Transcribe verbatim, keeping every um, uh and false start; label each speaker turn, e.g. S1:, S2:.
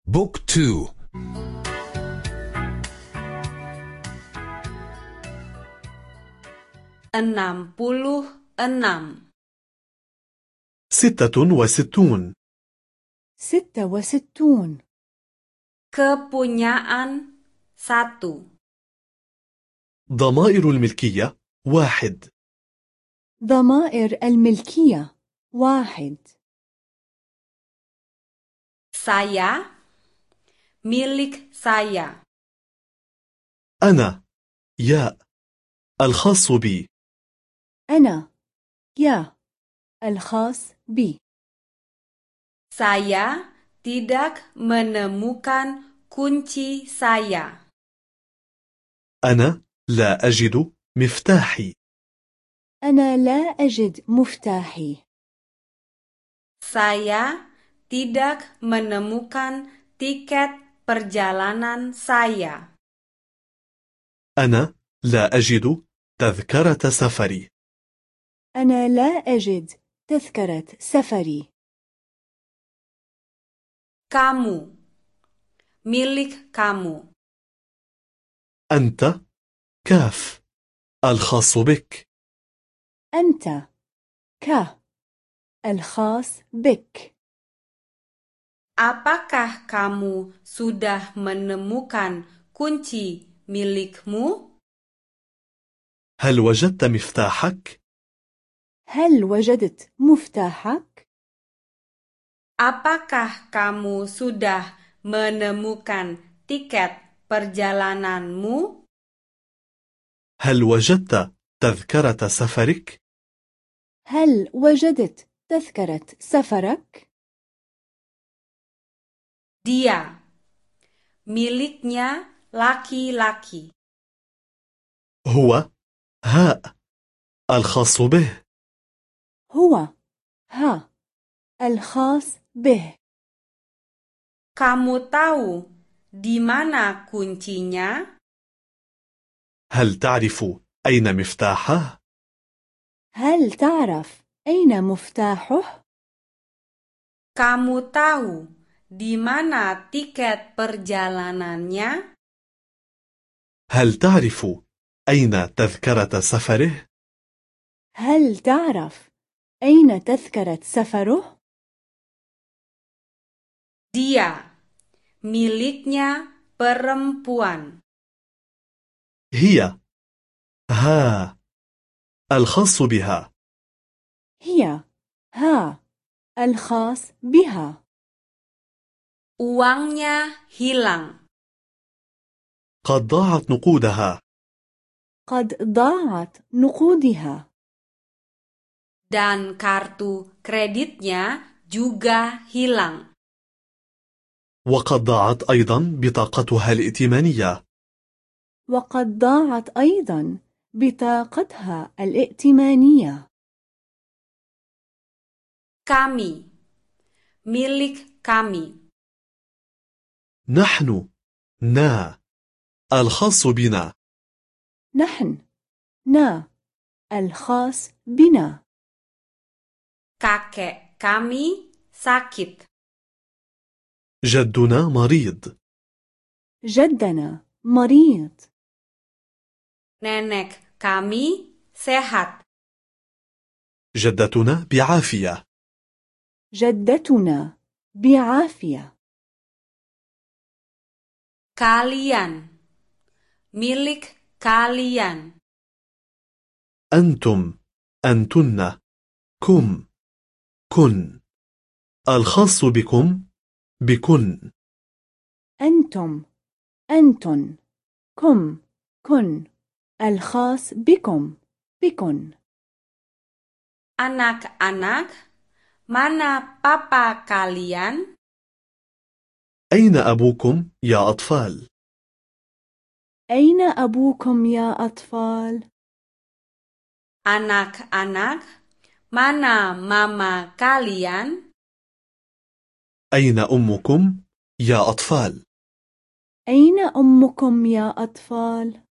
S1: بوك تو.
S2: enam puluh enam.
S3: ستة وستون.
S4: ستة وستون.
S2: Kepunyaan satu.
S3: ضمائر الملكية واحد.
S4: ضمائر الملكية واحد.
S2: Saya, milik saya.
S3: أنا، يا، الخاص بي.
S4: أنا، يا، الخاص بي.
S2: Saya tidak menemukan kunci saya.
S3: أنا لا أجد مفتاحي.
S4: أنا لا أجد مفتاحي.
S2: Saya tidak menemukan tiket perjalanan saya.
S3: أنا لا أجد تذكرة سفري.
S4: أنا لا أجد تذكرة سفري.
S2: Kamu, milik kamu.
S3: أنت، كاف، الخاص بك.
S4: أنت، ك، الخاص بك.
S2: Apakah kamu sudah menemukan kunci milikmu?
S3: هل وجدت مفتاحك؟
S4: هل وجدت مفتاحك؟
S2: Apakah kamu sudah menemukan tiket perjalananmu?
S3: هل وجدت تذكرة سفرك؟
S4: هل وجدت تذكرة سفرك؟
S2: Dia, miliknya laki-laki.
S3: هو، هاء، الخاص به.
S4: هو، ها، الخاص به.
S2: Kamu tahu di mana kuncinya?
S3: هل تعرف أين مفتاحه؟
S4: هل تعرف أين مفتاحه؟
S2: Kamu tahu di mana tiket perjalanannya?
S3: هل تعرف أين تذكرة سفره؟
S4: هل تعرف أين تذكرة سفره؟
S2: Dia, miliknya perempuan.
S3: هي، ها، الخاص بها.
S4: هي، ها، الخاص بها.
S2: Uangnya hilang.
S3: قد ضاعت نقودها.
S4: قد ضاعت نقودها.
S2: Dan kartu kreditnya juga hilang.
S3: وقد ضاعت أيضا بطاقتها الائتمانية.
S4: وقد ضاعت أيضا بطاقتها الائتمانية.
S2: Kami, milik kami.
S3: نحن، نا، الخاص بنا.
S4: نحن، نا، الخاص بنا.
S2: Kakek kami sakit.
S3: جدنا مريض.
S4: جدنا مريض.
S2: Nenek kami sehat.
S3: جدتنا بعافية.
S4: جدتنا بعافية.
S2: Kalian, milik kalian.
S3: أنتم، أنتن، كم، كن، الخاص بكم، بكن.
S4: أنتم، أنتن، كم، كن، الخاص بكم، بكن.
S2: Anak-anak, mana papa kalian?
S3: أين أبوكم يا أطفال؟
S4: أين أبوكم يا أطفال؟
S2: Anak-anak, mana mama kalian?
S3: أين أمكم يا أطفال؟
S4: أين أمكم يا أطفال؟